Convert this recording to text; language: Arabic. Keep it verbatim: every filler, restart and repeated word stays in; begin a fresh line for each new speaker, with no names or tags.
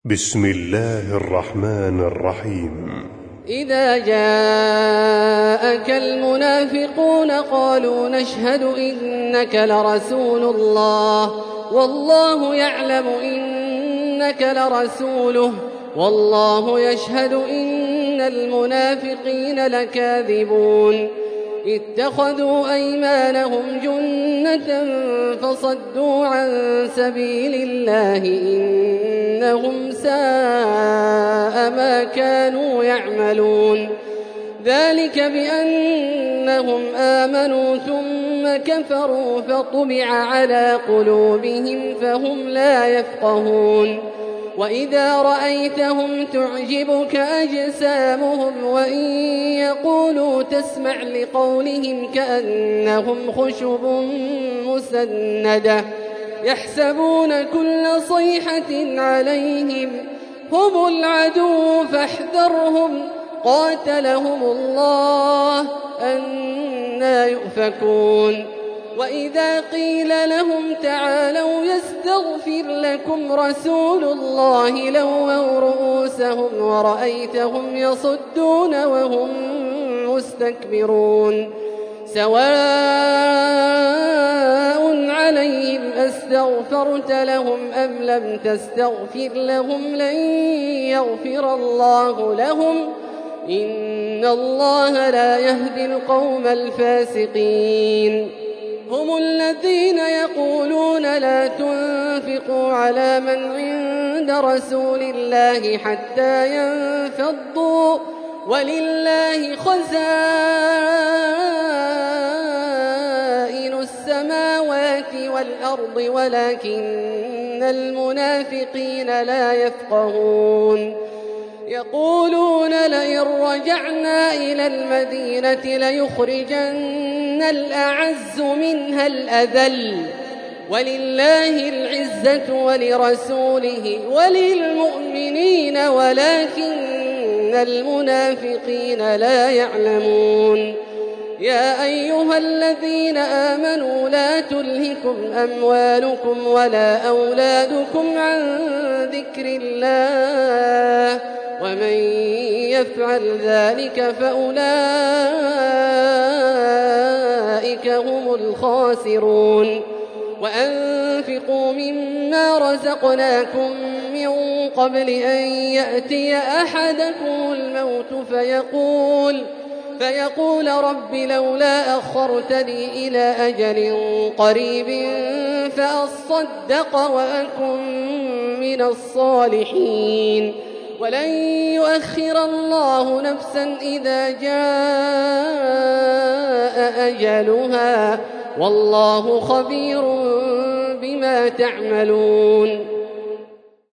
بسم الله الرحمن الرحيم.
إذا جاءك المنافقون قالوا نشهد إنك لرسول الله والله يعلم إنك لرسوله والله يشهد إن المنافقين لكاذبون اتخذوا أيمانهم جنة فصدوا عن سبيل الله إنهم ساء ما كانوا يعملون ذلك بأنهم آمنوا ثم كفروا فطبع على قلوبهم فهم لا يفقهون وإذا رأيتهم تعجبك أجسامهم وإن يقولوا تسمع لقولهم كأنهم خشب مسندة يحسبون كل صيحة عليهم هم العدو فاحذرهم قاتلهم الله أنى يؤفكون وإذا قيل لهم تعالوا يستغفر لكم رسول الله لووا رؤوسهم ورأيتهم يصدون وهم مستكبرون سواء عليهم أستغفرت لهم أم لم تستغفر لهم لن يغفر الله لهم إن الله لا يهدي القوم الفاسقين هم الذين يقولون لا تنفقوا على من عند رسول الله حتى ينفضوا ولله خزائن السماوات والأرض ولكن المنافقين لا يفقهون يقولون لئن رجعنا إلى المدينة ليخرجن الأعز منها الأذل ولله العزة ولرسوله وللمؤمنين ولكن المنافقين لا يعلمون يا أيها الذين آمنوا لا تلهكم أموالكم ولا أولادكم عن ذكر الله ومن يفعل ذلك فأولئك هم الخاسرون وأنفقوا مما رزقناكم من قبل أن يأتي أحدكم الموت فيقول فيقول رب لولا أخرتني إلى أجل قريب فأصدق وأكن من الصالحين ولن يؤخر الله نفسا إذا جاء أجلها والله خبير بما تعملون